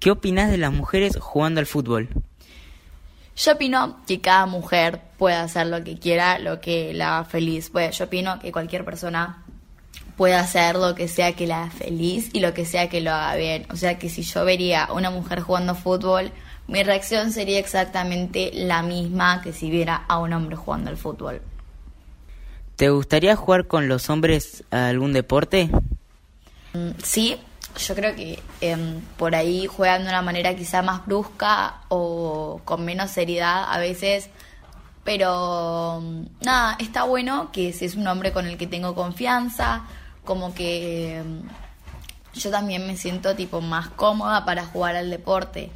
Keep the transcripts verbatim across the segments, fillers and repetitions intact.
¿Qué opinás de las mujeres jugando al fútbol? Yo opino que cada mujer puede hacer lo que quiera, lo que la haga feliz. Pues yo opino que cualquier persona puede hacer lo que sea que la haga feliz y lo que sea que lo haga bien. O sea que si yo vería a una mujer jugando fútbol, mi reacción sería exactamente la misma que si viera a un hombre jugando al fútbol. ¿Te gustaría jugar con los hombres a algún deporte? Mm, sí. Yo creo que eh, por ahí juegan de una manera quizá más brusca o con menos seriedad a veces, pero nada, está bueno que si es un hombre con el que tengo confianza, como que eh, yo también me siento tipo más cómoda para jugar al deporte,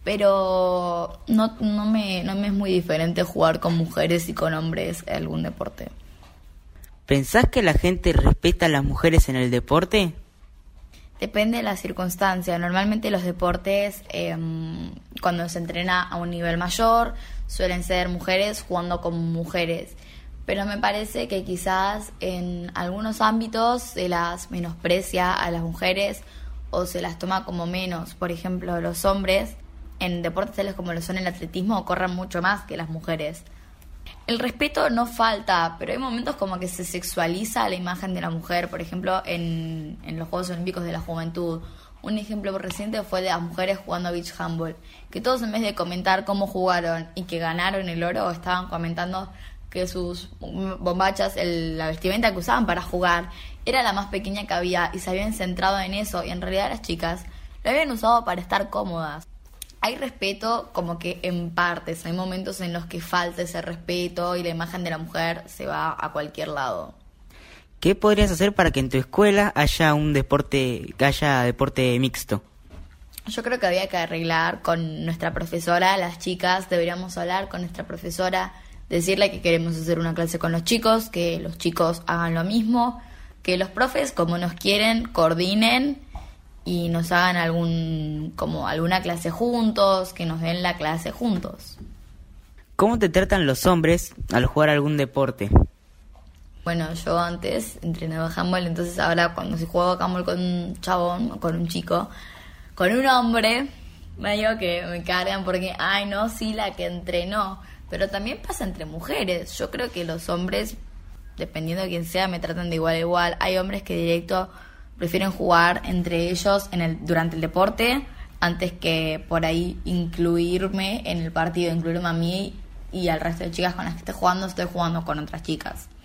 pero no, no, me, no me es muy diferente jugar con mujeres y con hombres en algún deporte. ¿Pensás que la gente respeta a las mujeres en el deporte? Depende de la circunstancia. Normalmente los deportes, eh, cuando se entrena a un nivel mayor, suelen ser mujeres jugando con mujeres. Pero me parece que quizás en algunos ámbitos se las menosprecia a las mujeres o se las toma como menos. Por ejemplo, los hombres en deportes tales como lo son el atletismo corren mucho más que las mujeres. El respeto no falta, pero hay momentos como que se sexualiza la imagen de la mujer, por ejemplo, en, en los Juegos Olímpicos de la Juventud. Un ejemplo reciente fue de las mujeres jugando beach handball, que todos en vez de comentar cómo jugaron y que ganaron el oro, estaban comentando que sus bombachas, el, la vestimenta que usaban para jugar, era la más pequeña que había y se habían centrado en eso, y en realidad las chicas lo habían usado para estar cómodas. Hay respeto como que en partes, hay momentos en los que falta ese respeto y la imagen de la mujer se va a cualquier lado. ¿Qué podrías hacer para que en tu escuela haya un deporte, que haya deporte mixto? Yo creo que había que arreglar con nuestra profesora, las chicas deberíamos hablar con nuestra profesora, decirle que queremos hacer una clase con los chicos, que los chicos hagan lo mismo, que los profes, como nos quieren, coordinen y nos hagan algún como alguna clase juntos, que nos den la clase juntos. ¿Cómo te tratan los hombres al jugar algún deporte? Bueno, yo antes entrenaba handball, entonces ahora cuando si juego handball con un chabón o con un chico, con un hombre, medio que me cargan porque, ay no, sí, la que entrenó. Pero también pasa entre mujeres. Yo creo que los hombres, dependiendo de quién sea, me tratan de igual a igual. Hay hombres que directo prefieren jugar entre ellos en el durante el deporte antes que por ahí incluirme en el partido, incluirme a mí y al resto de chicas con las que estoy jugando, estoy jugando con otras chicas.